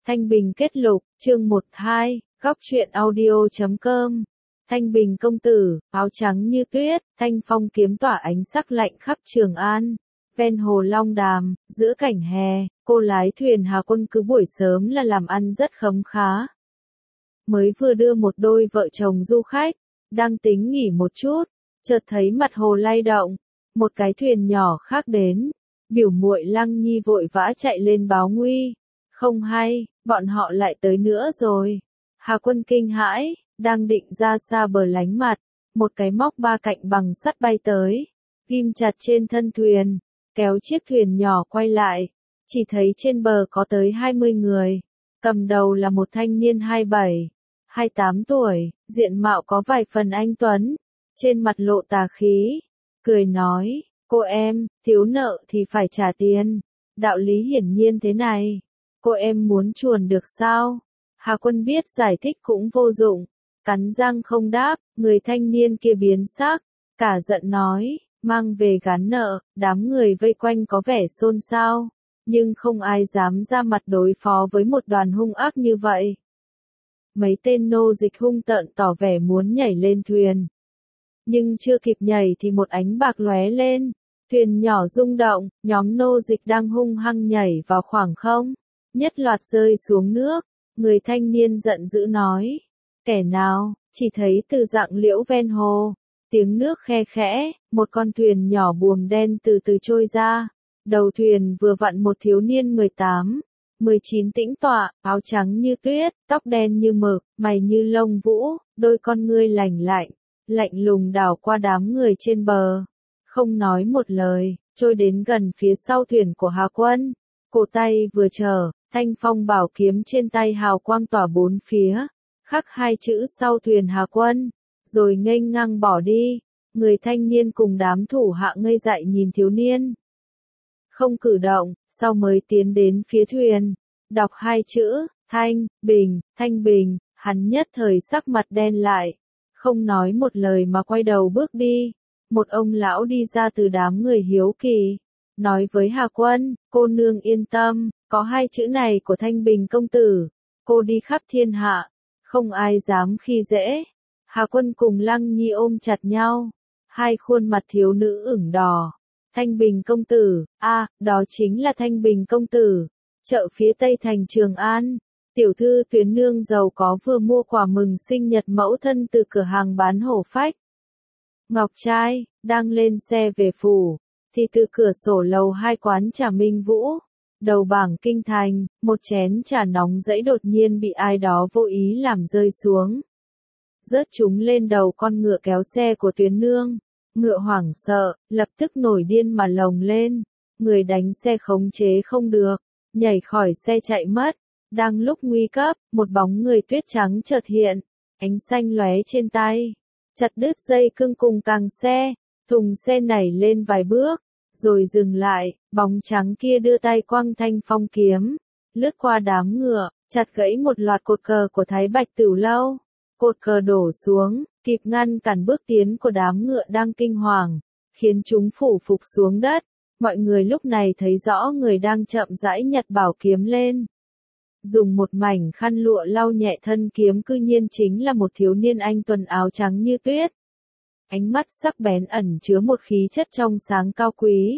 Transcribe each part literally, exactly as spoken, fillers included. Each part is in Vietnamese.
Thanh Bình kết lục, chương một hai, góc truyện audio chấm com. Thanh Bình công tử, áo trắng như tuyết, thanh phong kiếm tỏa ánh sắc lạnh khắp Trường An. Ven hồ Long Đàm, giữa cảnh hè, cô lái thuyền Hà Quân cứ buổi sớm là làm ăn rất khấm khá. Mới vừa đưa một đôi vợ chồng du khách, đang tính nghỉ một chút, chợt thấy mặt hồ lay động, một cái thuyền nhỏ khác đến. Biểu muội Lăng Nhi vội vã chạy lên báo nguy. Không hay, bọn họ lại tới nữa rồi. Hà Quân kinh hãi, đang định ra xa bờ lánh mặt, một cái móc ba cạnh bằng sắt bay tới, ghim chặt trên thân thuyền, kéo chiếc thuyền nhỏ quay lại, chỉ thấy trên bờ có tới hai mươi người, cầm đầu là một thanh niên hai mươi bảy, hai mươi tám tuổi, diện mạo có vài phần anh tuấn, trên mặt lộ tà khí, cười nói, cô em, thiếu nợ thì phải trả tiền, đạo lý hiển nhiên thế này. Cô em muốn chuồn được sao? Hà Quân biết giải thích cũng vô dụng, cắn răng không đáp, người thanh niên kia biến sắc, cả giận nói, mang về gán nợ, đám người vây quanh có vẻ xôn xao, nhưng không ai dám ra mặt đối phó với một đoàn hung ác như vậy. Mấy tên nô dịch hung tợn tỏ vẻ muốn nhảy lên thuyền. Nhưng chưa kịp nhảy thì một ánh bạc lóe lên, thuyền nhỏ rung động, nhóm nô dịch đang hung hăng nhảy vào khoảng không. Nhất loạt rơi xuống nước, người thanh niên giận dữ nói, kẻ nào, chỉ thấy từ rặng liễu ven hồ, tiếng nước khe khẽ, một con thuyền nhỏ buồm đen từ từ trôi ra, đầu thuyền vừa vặn một thiếu niên mười tám, mười chín tĩnh tọa, áo trắng như tuyết, tóc đen như mực, mày như lông vũ, đôi con ngươi lành lạnh, lạnh lùng đảo qua đám người trên bờ, không nói một lời, trôi đến gần phía sau thuyền của Hà Quân, cổ tay vừa trở. Thanh phong bảo kiếm trên tay hào quang tỏa bốn phía, khắc hai chữ sau thuyền Hà Quân, rồi nghênh ngang bỏ đi. Người thanh niên cùng đám thủ hạ ngây dại nhìn thiếu niên. Không cử động, sau mới tiến đến phía thuyền, đọc hai chữ, Thanh, Bình, Thanh Bình, hắn nhất thời sắc mặt đen lại, không nói một lời mà quay đầu bước đi. Một ông lão đi ra từ đám người hiếu kỳ, nói với Hà Quân, cô nương yên tâm. Có hai chữ này của Thanh Bình công tử, cô đi khắp thiên hạ, không ai dám khi dễ. Hà Quân cùng Lăng Nhi ôm chặt nhau, hai khuôn mặt thiếu nữ ửng đỏ. Thanh Bình công tử, a, à, đó chính là Thanh Bình công tử. Chợ phía tây thành Trường An, tiểu thư Tuyến nương giàu có vừa mua quà mừng sinh nhật mẫu thân từ cửa hàng bán hổ phách. Ngọc trai, đang lên xe về phủ, thì từ cửa sổ lầu hai quán trà Minh Vũ. Đầu bảng kinh thành, một chén trà nóng rẫy đột nhiên bị ai đó vô ý làm rơi xuống. Rớt chúng lên đầu con ngựa kéo xe của Tuyến nương. Ngựa hoảng sợ, lập tức nổi điên mà lồng lên. Người đánh xe khống chế không được, nhảy khỏi xe chạy mất. Đang lúc nguy cấp, một bóng người tuyết trắng chợt hiện, ánh xanh lóe trên tay. Chặt đứt dây cương cùng càng xe, thùng xe nảy lên vài bước. Rồi dừng lại, bóng trắng kia đưa tay quăng thanh phong kiếm, lướt qua đám ngựa, chặt gãy một loạt cột cờ của Thái Bạch Tửu Lâu. Cột cờ đổ xuống, kịp ngăn cản bước tiến của đám ngựa đang kinh hoàng, khiến chúng phủ phục xuống đất. Mọi người lúc này thấy rõ người đang chậm rãi nhặt bảo kiếm lên. Dùng một mảnh khăn lụa lau nhẹ thân kiếm cư nhiên chính là một thiếu niên anh tuấn áo trắng như tuyết. Ánh mắt sắc bén ẩn chứa một khí chất trong sáng cao quý.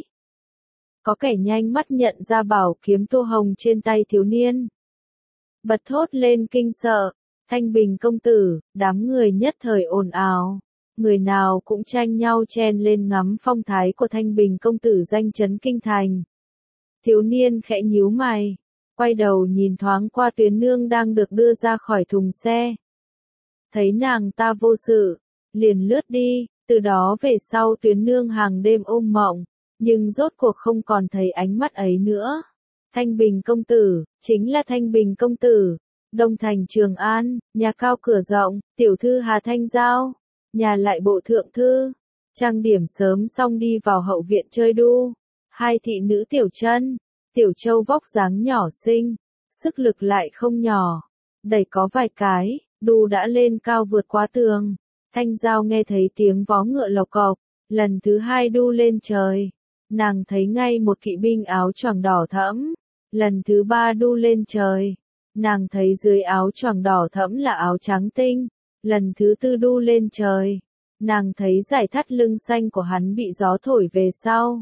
Có kẻ nhanh mắt nhận ra bảo kiếm tô hồng trên tay thiếu niên. Bật thốt lên kinh sợ, Thanh Bình công tử, đám người nhất thời ồn ào. Người nào cũng tranh nhau chen lên ngắm phong thái của Thanh Bình công tử danh chấn kinh thành. Thiếu niên khẽ nhíu mày, quay đầu nhìn thoáng qua Tuyến nương đang được đưa ra khỏi thùng xe. Thấy nàng ta vô sự, liền lướt đi, từ đó về sau Tuyến nương hàng đêm ôm mộng, nhưng rốt cuộc không còn thấy ánh mắt ấy nữa. Thanh Bình công tử, chính là Thanh Bình công tử, Đông thành Trường An, nhà cao cửa rộng, tiểu thư Hà Thanh Giao, nhà lại bộ thượng thư, trang điểm sớm xong đi vào hậu viện chơi đu, hai thị nữ Tiểu Chân, Tiểu Châu vóc dáng nhỏ xinh, sức lực lại không nhỏ, đẩy có vài cái, đu đã lên cao vượt quá tường. Thanh Giao nghe thấy tiếng vó ngựa lộc cộc, lần thứ hai đu lên trời, nàng thấy ngay một kỵ binh áo choàng đỏ thẫm, lần thứ ba đu lên trời, Nàng thấy dưới áo choàng đỏ thẫm là áo trắng tinh, lần thứ tư đu lên trời. Nàng thấy dải thắt lưng xanh của hắn bị gió thổi về sau.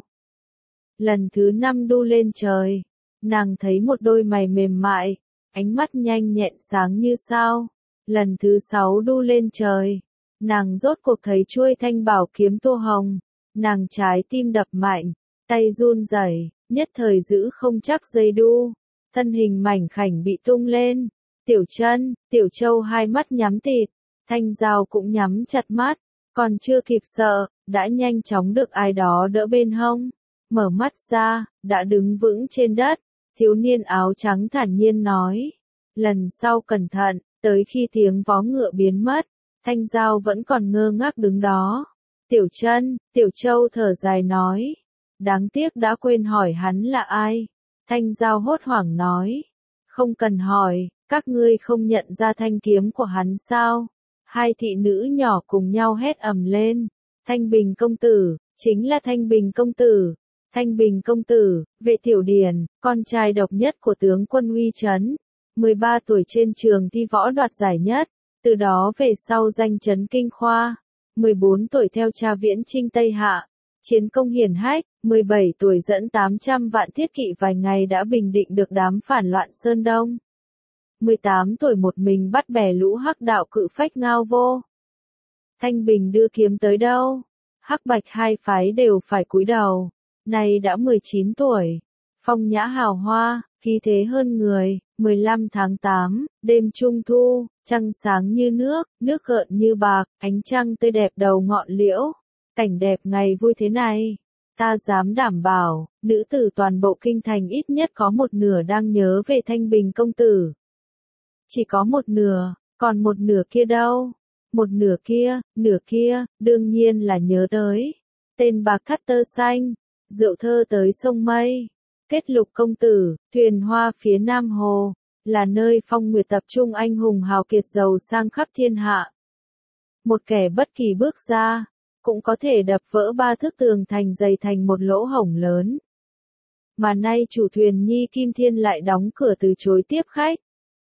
Lần thứ năm đu lên trời, nàng thấy một đôi mày mềm mại, ánh mắt nhanh nhẹn sáng như sao. Lần thứ sáu đu lên trời, nàng rốt cuộc thấy chuôi thanh bảo kiếm tô hồng, nàng trái tim đập mạnh, tay run rẩy, nhất thời giữ không chắc dây đu, thân hình mảnh khảnh bị tung lên. Tiểu Chân, Tiểu Châu hai mắt nhắm tịt, Thanh Giao cũng nhắm chặt mắt, còn chưa kịp sợ, đã nhanh chóng được ai đó đỡ bên hông. Mở mắt ra, đã đứng vững trên đất, thiếu niên áo trắng thản nhiên nói. Lần sau cẩn thận, tới khi tiếng vó ngựa biến mất, Thanh Giao vẫn còn ngơ ngác đứng đó. Tiểu Chân, Tiểu Châu thở dài nói. Đáng tiếc đã quên hỏi hắn là ai. Thanh Giao hốt hoảng nói. Không cần hỏi, các ngươi không nhận ra thanh kiếm của hắn sao? Hai thị nữ nhỏ cùng nhau hét ầm lên. Thanh Bình công tử, chính là Thanh Bình công tử. Thanh Bình công tử, Vệ Tiểu Điền, con trai độc nhất của tướng quân Uy Trấn. mười ba tuổi trên trường thi võ đoạt giải nhất, từ đó về sau danh chấn kinh khoa. mười bốn tuổi theo cha viễn chinh Tây Hạ, chiến công hiển hách. mười bảy tuổi dẫn tám trăm vạn thiết kỵ vài ngày đã bình định được đám phản loạn Sơn Đông. mười tám tuổi một mình bắt bè lũ hắc đạo cự phách Ngao Vô. Thanh Bình đưa kiếm tới đâu, hắc bạch hai phái đều phải cúi đầu. Nay đã mười chín tuổi, phong nhã hào hoa, khí thế hơn người. mười lăm tháng tám, đêm trung thu, trăng sáng như nước, nước gợn như bạc, ánh trăng tươi đẹp đầu ngọn liễu. Cảnh đẹp ngày vui thế này, ta dám đảm bảo, nữ tử toàn bộ kinh thành ít nhất có một nửa đang nhớ về Thanh Bình công tử. Chỉ có một nửa, còn một nửa kia đâu? Một nửa kia, nửa kia, đương nhiên là nhớ tới tên bạc thắt tơ xanh, rượu thơ tới sông mây. Kết lục công tử, thuyền hoa phía Nam Hồ, là nơi phong nguyệt tập trung anh hùng hào kiệt giàu sang khắp thiên hạ. Một kẻ bất kỳ bước ra, cũng có thể đập vỡ ba thước tường thành dày thành một lỗ hổng lớn. Mà nay chủ thuyền Nhi Kim Thiên lại đóng cửa từ chối tiếp khách.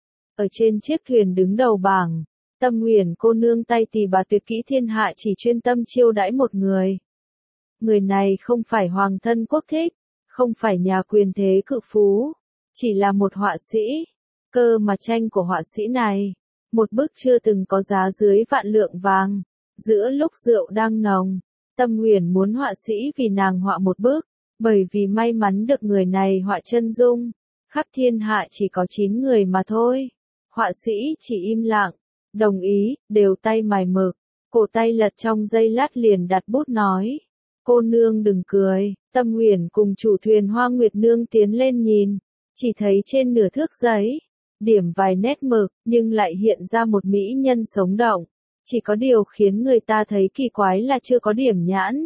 Ở trên chiếc thuyền đứng đầu bảng, Tâm Huyền cô nương tay tỳ bà tuyệt kỹ thiên hạ chỉ chuyên tâm chiêu đãi một người. Người này không phải hoàng thân quốc thích, không phải nhà quyền thế cự phú, chỉ là một họa sĩ. Cơ mà tranh của họa sĩ này, một bức chưa từng có giá dưới vạn lượng vàng. Giữa lúc rượu đang nồng, Tâm Huyền muốn họa sĩ vì nàng họa một bức, bởi vì may mắn được người này họa chân dung. Khắp thiên hạ chỉ có chín người mà thôi. Họa sĩ chỉ im lặng, đồng ý, đều tay mài mực, cổ tay lật trong giây lát liền đặt bút nói. Cô nương đừng cười. Tâm Huyền cùng chủ thuyền Hoa Nguyệt Nương tiến lên nhìn, chỉ thấy trên nửa thước giấy, điểm vài nét mực, nhưng lại hiện ra một mỹ nhân sống động. Chỉ có điều khiến người ta thấy kỳ quái là chưa có điểm nhãn.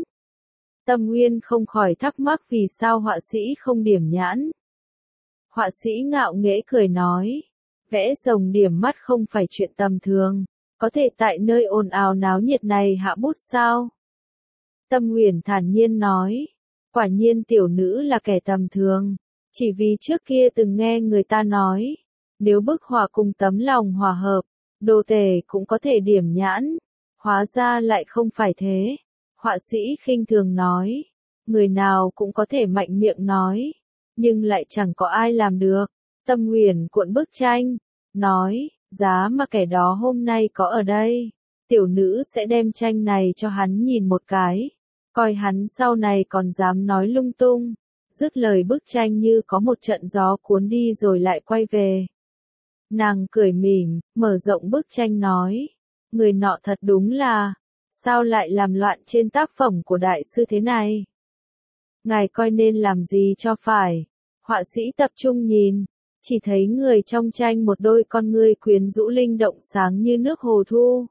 Tâm Nguyên không khỏi thắc mắc vì sao họa sĩ không điểm nhãn. Họa sĩ ngạo nghễ cười nói, vẽ rồng điểm mắt không phải chuyện tầm thường, có thể tại nơi ồn ào náo nhiệt này hạ bút sao? Tâm Huyền thản nhiên nói, quả nhiên tiểu nữ là kẻ tầm thường, chỉ vì trước kia từng nghe người ta nói, nếu bức họa cùng tấm lòng hòa hợp, đồ tể cũng có thể điểm nhãn, hóa ra lại không phải thế. Họa sĩ khinh thường nói, người nào cũng có thể mạnh miệng nói, nhưng lại chẳng có ai làm được. Tâm Huyền cuộn bức tranh, nói, giá mà kẻ đó hôm nay có ở đây, tiểu nữ sẽ đem tranh này cho hắn nhìn một cái, coi hắn sau này còn dám nói lung tung. Dứt lời bức tranh như có một trận gió cuốn đi rồi lại quay về. Nàng cười mỉm, mở rộng bức tranh nói, người nọ thật đúng là, sao lại làm loạn trên tác phẩm của đại sư thế này? Ngài coi nên làm gì cho phải? Họa sĩ tập trung nhìn, chỉ thấy người trong tranh một đôi con ngươi quyến rũ linh động sáng như nước hồ thu.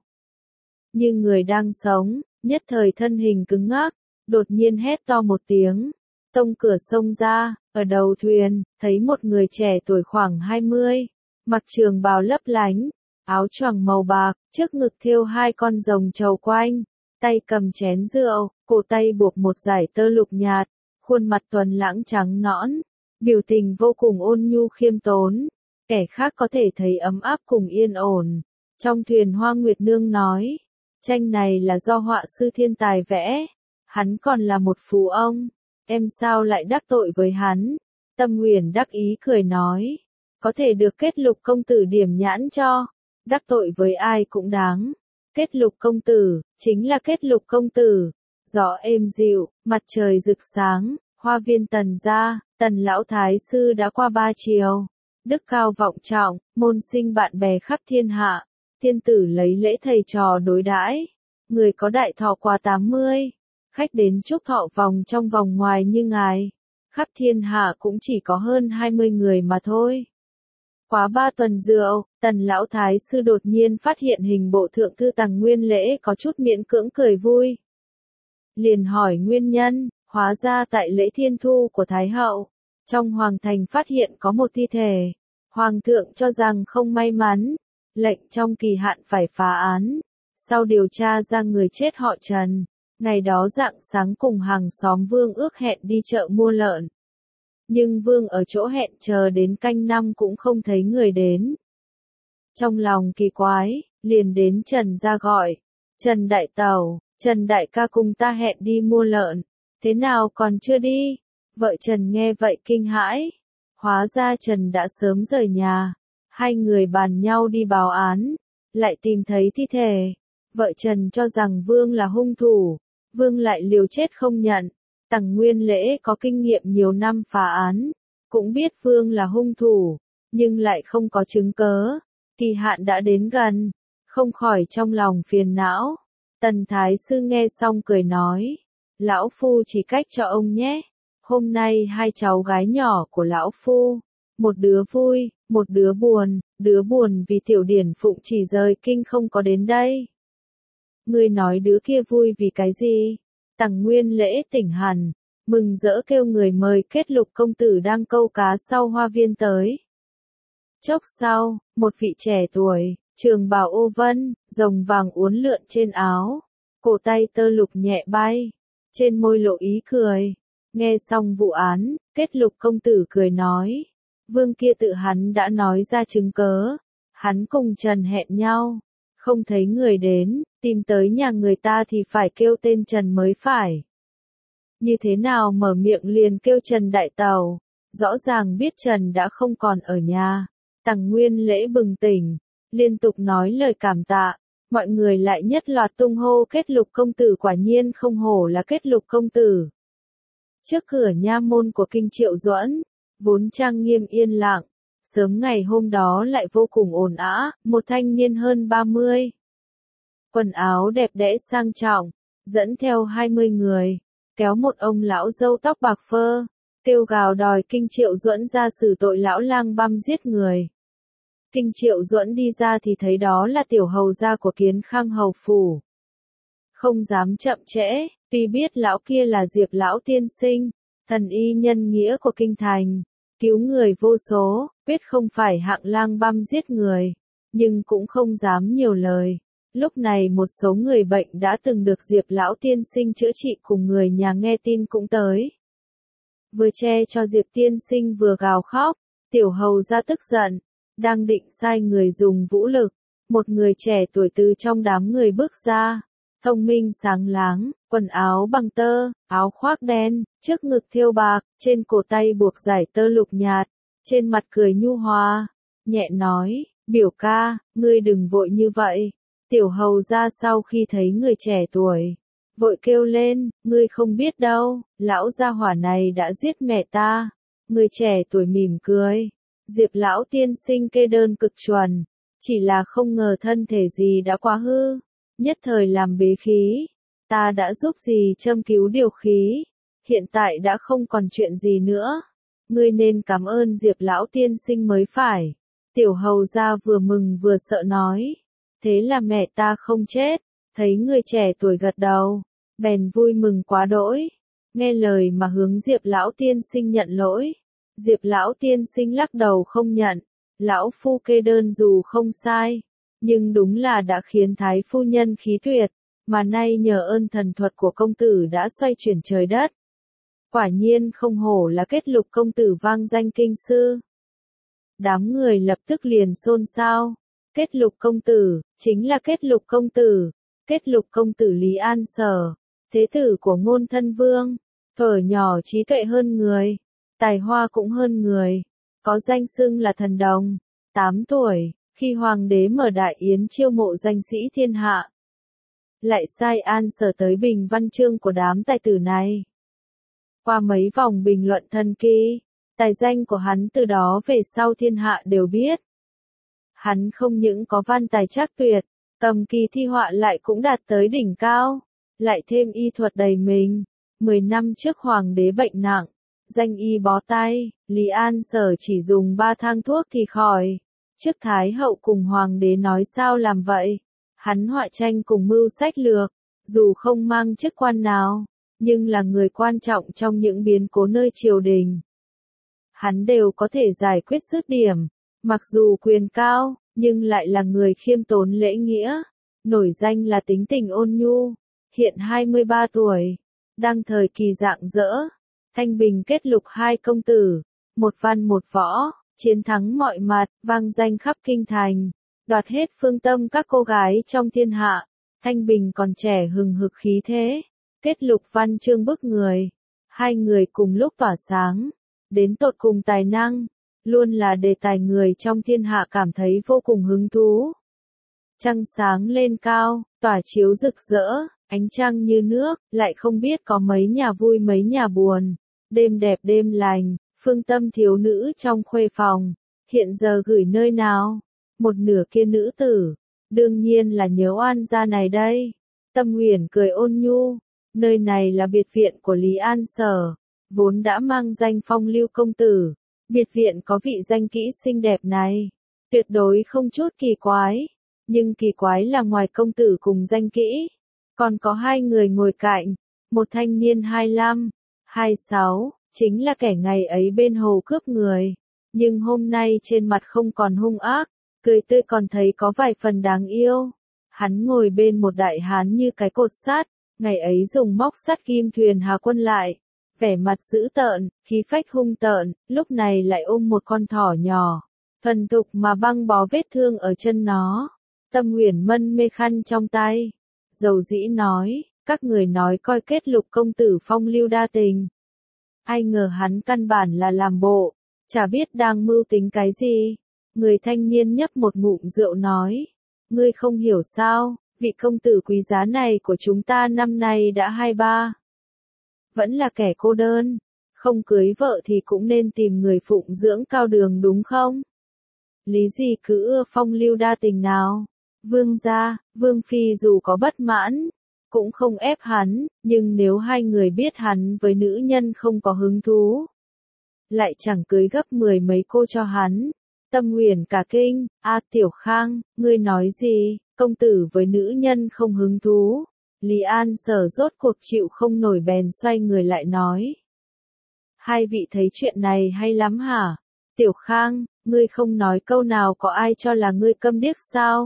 Như người đang sống, nhất thời thân hình cứng ngắc, đột nhiên hét to một tiếng, tông cửa xông ra, ở đầu thuyền, thấy một người trẻ tuổi khoảng hai mươi, mặc trường bào lấp lánh, áo choàng màu bạc, trước ngực thêu hai con rồng trầu quanh, tay cầm chén rượu, cổ tay buộc một dải tơ lục nhạt, khuôn mặt tuấn lãng trắng nõn, biểu tình vô cùng ôn nhu khiêm tốn. kẻ khác có thể thấy ấm áp cùng yên ổn. Trong thuyền Hoa Nguyệt Nương nói, tranh này là do họa sư thiên tài vẽ, hắn còn là một phú ông, em sao lại đắc tội với hắn? Tâm Nguyền đắc ý cười nói, có thể được Kết Lục công tử điểm nhãn cho, đắc tội với ai cũng đáng. Kết Lục công tử, chính là Kết Lục công tử. Gió êm dịu, mặt trời rực sáng, hoa viên Tần gia, Tần lão thái sư đã qua ba chiều. Đức cao vọng trọng, môn sinh bạn bè khắp thiên hạ, tiên tử lấy lễ thầy trò đối đãi. Người có đại thọ qua tám mươi, khách đến chúc thọ vòng trong vòng ngoài như ngài. Khắp thiên hạ cũng chỉ có hơn hai mươi người mà thôi. Quá ba tuần rượu, Tần lão thái sư đột nhiên phát hiện hình bộ thượng thư Tằng Nguyên Lễ có chút miễn cưỡng cười vui. Liền hỏi nguyên nhân, hóa ra tại lễ thiên thu của Thái hậu, trong hoàng thành phát hiện có một thi thể. Hoàng thượng cho rằng không may mắn, lệnh trong kỳ hạn phải phá án. Sau điều tra ra người chết họ Trần, ngày đó rạng sáng cùng hàng xóm Vương ước hẹn đi chợ mua lợn. Nhưng Vương ở chỗ hẹn chờ đến canh năm cũng không thấy người đến. Trong lòng kỳ quái, liền đến Trần ra gọi, Trần đại tẩu, Trần đại ca cùng ta hẹn đi mua lợn, thế nào còn chưa đi? Vợ Trần nghe vậy kinh hãi, hóa ra Trần đã sớm rời nhà, hai người bàn nhau đi báo án, lại tìm thấy thi thể. Vợ Trần cho rằng Vương là hung thủ, Vương lại liều chết không nhận. Tằng Nguyên Lễ có kinh nghiệm nhiều năm phá án, cũng biết Vương là hung thủ, nhưng lại không có chứng cớ. Kỳ hạn đã đến gần, không khỏi trong lòng phiền não. Tần Thái sư nghe xong cười nói, lão phu chỉ cách cho ông nhé. Hôm nay hai cháu gái nhỏ của lão phu, một đứa vui, một đứa buồn, đứa buồn vì Tiểu Điển Phụng chỉ rời kinh không có đến đây. Ngươi nói đứa kia vui vì cái gì? Tằng Nguyên Lễ tỉnh hẳn, mừng rỡ kêu người mời Kết Lục công tử đang câu cá sau hoa viên tới. Chốc sau, một vị trẻ tuổi, trường bào ô vân, rồng vàng uốn lượn trên áo, cổ tay tơ lục nhẹ bay, trên môi lộ ý cười. Nghe xong vụ án, Kết Lục công tử cười nói, Vương kia tự hắn đã nói ra chứng cớ, hắn cùng Trần hẹn nhau, không thấy người đến, tìm tới nhà người ta thì phải kêu tên Trần mới phải. Như thế nào mở miệng liền kêu Trần đại tẩu, rõ ràng biết Trần đã không còn ở nhà. Tằng Nguyên Lễ bừng tỉnh, liên tục nói lời cảm tạ, mọi người lại nhất loạt tung hô Kết Lục công tử, quả nhiên không hổ là Kết Lục công tử. Trước cửa nha môn của kinh Triệu Duẫn, vốn trang nghiêm yên lặng, sớm ngày hôm đó lại vô cùng ồn ào, một thanh niên hơn ba mươi. Quần áo đẹp đẽ sang trọng, dẫn theo hai mươi người, kéo một ông lão râu tóc bạc phơ, kêu gào đòi kinh Triệu Duẫn ra xử tội lão lang băm giết người. Kinh Triệu Duẫn đi ra thì thấy đó là tiểu hầu gia của Kiến Khang hầu phủ. Không dám chậm trễ, tuy biết lão kia là Diệp lão tiên sinh, thần y nhân nghĩa của kinh thành, cứu người vô số, biết không phải hạng lang băm giết người, nhưng cũng không dám nhiều lời. Lúc này một số người bệnh đã từng được Diệp lão tiên sinh chữa trị cùng người nhà nghe tin cũng tới. Vừa che cho Diệp tiên sinh vừa gào khóc, tiểu hầu gia tức giận, đang định sai người dùng vũ lực, một người trẻ tuổi từ trong đám người bước ra, thông minh sáng láng, quần áo bằng tơ, áo khoác đen, trước ngực thêu bạc, trên cổ tay buộc dải tơ lục nhạt, trên mặt cười nhu hòa, nhẹ nói, biểu ca, ngươi đừng vội như vậy. Tiểu hầu gia sau khi thấy người trẻ tuổi, vội kêu lên, ngươi không biết đâu, lão gia hỏa này đã giết mẹ ta. Người trẻ tuổi mỉm cười, Diệp lão tiên sinh kê đơn cực chuẩn, chỉ là không ngờ thân thể gì đã quá hư, nhất thời làm bế khí, ta đã giúp gì châm cứu điều khí, hiện tại đã không còn chuyện gì nữa, ngươi nên cảm ơn Diệp lão tiên sinh mới phải. Tiểu hầu gia vừa mừng vừa sợ nói, thế là mẹ ta không chết. Thấy người trẻ tuổi gật đầu, bèn vui mừng quá đỗi, nghe lời mà hướng Diệp lão tiên sinh nhận lỗi. Diệp lão tiên sinh lắc đầu không nhận, lão phu kê đơn dù không sai, nhưng đúng là đã khiến thái phu nhân khí tuyệt, mà nay nhờ ơn thần thuật của công tử đã xoay chuyển trời đất. Quả nhiên không hổ là Kết Lục công tử vang danh kinh sư. Đám người lập tức liền xôn xao. Kết Lục công tử, chính là Kết Lục công tử. Kết Lục công tử Lý An Sở, thế tử của Ngôn Thân Vương, thuở nhỏ trí tuệ hơn người, tài hoa cũng hơn người, có danh xưng là thần đồng. Tám tuổi, khi hoàng đế mở đại yến chiêu mộ danh sĩ thiên hạ, lại sai An Sở tới bình văn chương của đám tài tử này. Qua mấy vòng bình luận thần kỳ, tài danh của hắn từ đó về sau thiên hạ đều biết. Hắn không những có văn tài trác tuyệt, cầm kỳ thi họa lại cũng đạt tới đỉnh cao, lại thêm y thuật đầy mình. Mười năm trước hoàng đế bệnh nặng, danh y bó tay, Lý An Sở chỉ dùng ba thang thuốc thì khỏi. Trước Thái hậu cùng hoàng đế nói sao làm vậy, hắn họa tranh cùng mưu sách lược, dù không mang chức quan nào, nhưng là người quan trọng trong những biến cố nơi triều đình. Hắn đều có thể giải quyết dứt điểm, mặc dù quyền cao, nhưng lại là người khiêm tốn lễ nghĩa, nổi danh là tính tình ôn nhu, hiện hai mươi ba tuổi, đang thời kỳ rạng rỡ. Thanh Bình kết Lục hai công tử, một văn một võ, chiến thắng mọi mặt, vang danh khắp kinh thành, đoạt hết phương tâm các cô gái trong thiên hạ. Thanh Bình còn trẻ hừng hực khí thế, kết Lục văn chương bức người, hai người cùng lúc tỏa sáng, đến tột cùng tài năng, luôn là đề tài người trong thiên hạ cảm thấy vô cùng hứng thú. Trăng sáng lên cao, tỏa chiếu rực rỡ, ánh trăng như nước, lại không biết có mấy nhà vui mấy nhà buồn. Đêm đẹp đêm lành, phương tâm thiếu nữ trong khuê phòng, hiện giờ gửi nơi nào? Một nửa kia nữ tử, đương nhiên là nhớ Oan gia này đây. Tâm Huyền cười ôn nhu, nơi này là biệt viện của Lý An Sở, vốn đã mang danh phong lưu công tử. Biệt viện có vị danh kỹ xinh đẹp này, tuyệt đối không chút kỳ quái, nhưng kỳ quái là ngoài công tử cùng danh kỹ, còn có hai người ngồi cạnh, một thanh niên hai lăm, hai sáu, chính là kẻ ngày ấy bên hồ cướp người, nhưng hôm nay trên mặt không còn hung ác, cười tươi còn thấy có vài phần đáng yêu. Hắn ngồi bên một đại hán như cái cột sắt, ngày ấy dùng móc sắt ghim thuyền Hà Quân lại, vẻ mặt dữ tợn, khí phách hung tợn, lúc này lại ôm một con thỏ nhỏ, thuần thục mà băng bó vết thương ở chân nó. Tâm Huyền mân mê khăn trong tay, dầu dĩ nói, các người nói coi Kết Lục công tử phong lưu đa tình. Ai ngờ hắn căn bản là làm bộ, chả biết đang mưu tính cái gì. Người thanh niên nhấp một ngụm rượu nói, ngươi không hiểu sao, vị công tử quý giá này của chúng ta năm nay đã hai ba. Vẫn là kẻ cô đơn, không cưới vợ thì cũng nên tìm người phụng dưỡng cao đường đúng không? Lý gì cứ ưa phong lưu đa tình nào? Vương gia, Vương phi dù có bất mãn, cũng không ép hắn, nhưng nếu hai người biết hắn với nữ nhân không có hứng thú, lại chẳng cưới gấp mười mấy cô cho hắn. Tâm Huyền cả kinh, a Tiểu Khang, ngươi nói gì, công tử với nữ nhân không hứng thú. Lý An Sở rốt cuộc chịu không nổi bèn xoay người lại nói. Hai vị thấy chuyện này hay lắm hả? Tiểu Khang, ngươi không nói câu nào có ai cho là ngươi câm điếc sao?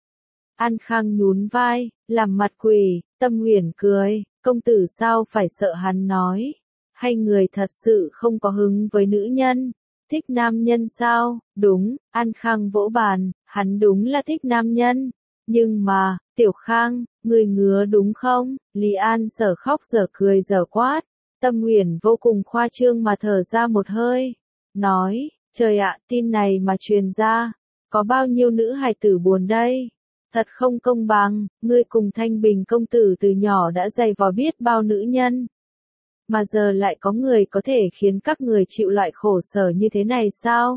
An Khang nhún vai, làm mặt quỷ. Tâm Huyền cười, công tử sao phải sợ hắn nói? Hay người thật sự không có hứng với nữ nhân? Thích nam nhân sao? Đúng, An Khang vỗ bàn, hắn đúng là thích nam nhân. Nhưng mà, Tiểu Khang, người ngứa đúng không? Lý An Sở khóc dở cười dở quát. Tâm Huyền vô cùng khoa trương mà thở ra một hơi. Nói, trời ạ, tin này mà truyền ra, có bao nhiêu nữ hài tử buồn đây? Thật không công bằng, ngươi cùng Thanh Bình công tử từ nhỏ đã dày vò biết bao nữ nhân. Mà giờ lại có người có thể khiến các người chịu loại khổ sở như thế này sao?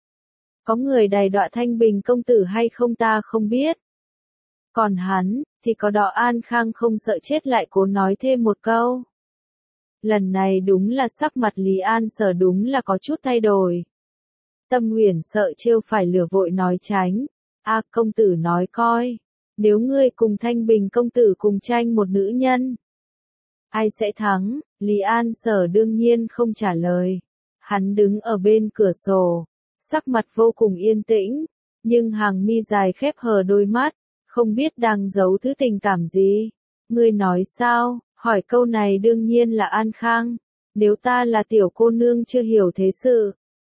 Có người đày đọa Thanh Bình công tử hay không ta không biết. Còn hắn, thì có đọ An Khang không sợ chết lại cố nói thêm một câu. Lần này đúng là sắc mặt Lý An Sở đúng là có chút thay đổi. Tâm Huyền sợ trêu phải lửa vội nói tránh. A công tử nói coi, nếu ngươi cùng Thanh Bình công tử cùng tranh một nữ nhân, ai sẽ thắng? Lý An Sở đương nhiên không trả lời. Hắn đứng ở bên cửa sổ, sắc mặt vô cùng yên tĩnh, nhưng hàng mi dài khép hờ đôi mắt, không biết đang giấu thứ tình cảm gì. Ngươi nói sao? Hỏi câu này đương nhiên là An Khang. Nếu ta là tiểu cô nương chưa hiểu thế sự,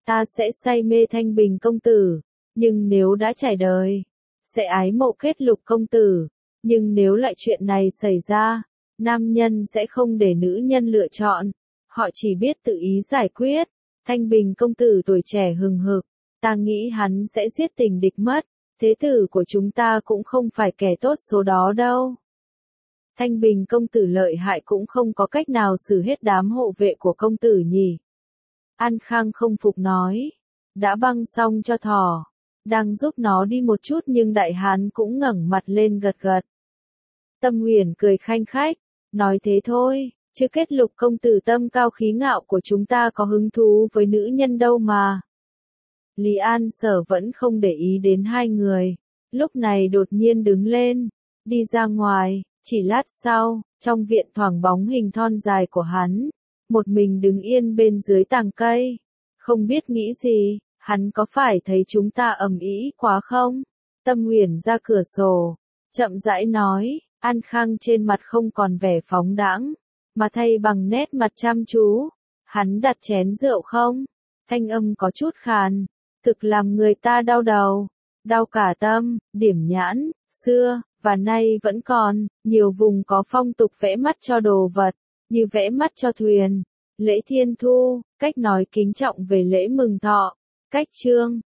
Ta sẽ say mê Thanh Bình công tử, nhưng nếu đã trải đời, sẽ ái mộ kết Lục công tử, nhưng nếu lại chuyện này xảy ra, nam nhân sẽ không để nữ nhân lựa chọn, họ chỉ biết tự ý giải quyết. Thanh Bình công tử tuổi trẻ hừng hực, ta nghĩ hắn sẽ giết tình địch mất, thế tử của chúng ta cũng không phải kẻ tốt số đó đâu. Thanh Bình công tử lợi hại cũng không có cách nào xử hết đám hộ vệ của công tử nhỉ. An Khang không phục nói, đã băng xong cho thỏ, đang giúp nó đi một chút nhưng đại hán cũng ngẩng mặt lên gật gật. Tâm Huyền cười khanh khách, nói thế thôi, chứ kết Lục công tử tâm cao khí ngạo của chúng ta có hứng thú với nữ nhân đâu mà. Lý An Sở vẫn không để ý đến hai người, lúc này đột nhiên đứng lên, đi ra ngoài, chỉ lát sau, trong viện thoảng bóng hình thon dài của hắn, một mình đứng yên bên dưới tàng cây, không biết nghĩ gì, hắn có phải thấy chúng ta ầm ĩ quá không? Tâm Huyền ra cửa sổ, chậm rãi nói, An Khang trên mặt không còn vẻ phóng đãng, mà thay bằng nét mặt chăm chú. Hắn đặt chén rượu không? Thanh âm có chút khàn, thực làm người ta đau đầu, đau cả tâm. Điểm nhãn, xưa và nay vẫn còn, nhiều vùng có phong tục vẽ mắt cho đồ vật, như vẽ mắt cho thuyền, lễ thiên thu, cách nói kính trọng về lễ mừng thọ, cách trương,